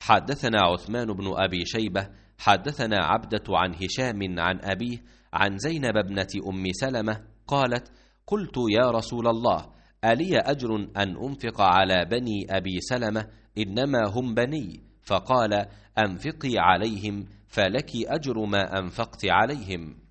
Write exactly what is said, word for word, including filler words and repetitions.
حدثنا عثمان بن أبي شيبة حدثنا عبدة عن هشام عن أبيه عن زينب ابنة أم سلمة قالت: قلت يا رسول الله، ألي أجر أن أنفق على بني أبي سلمة؟ إنما هم بني. فقال: أنفقي عليهم فلك أجر ما أنفقت عليهم.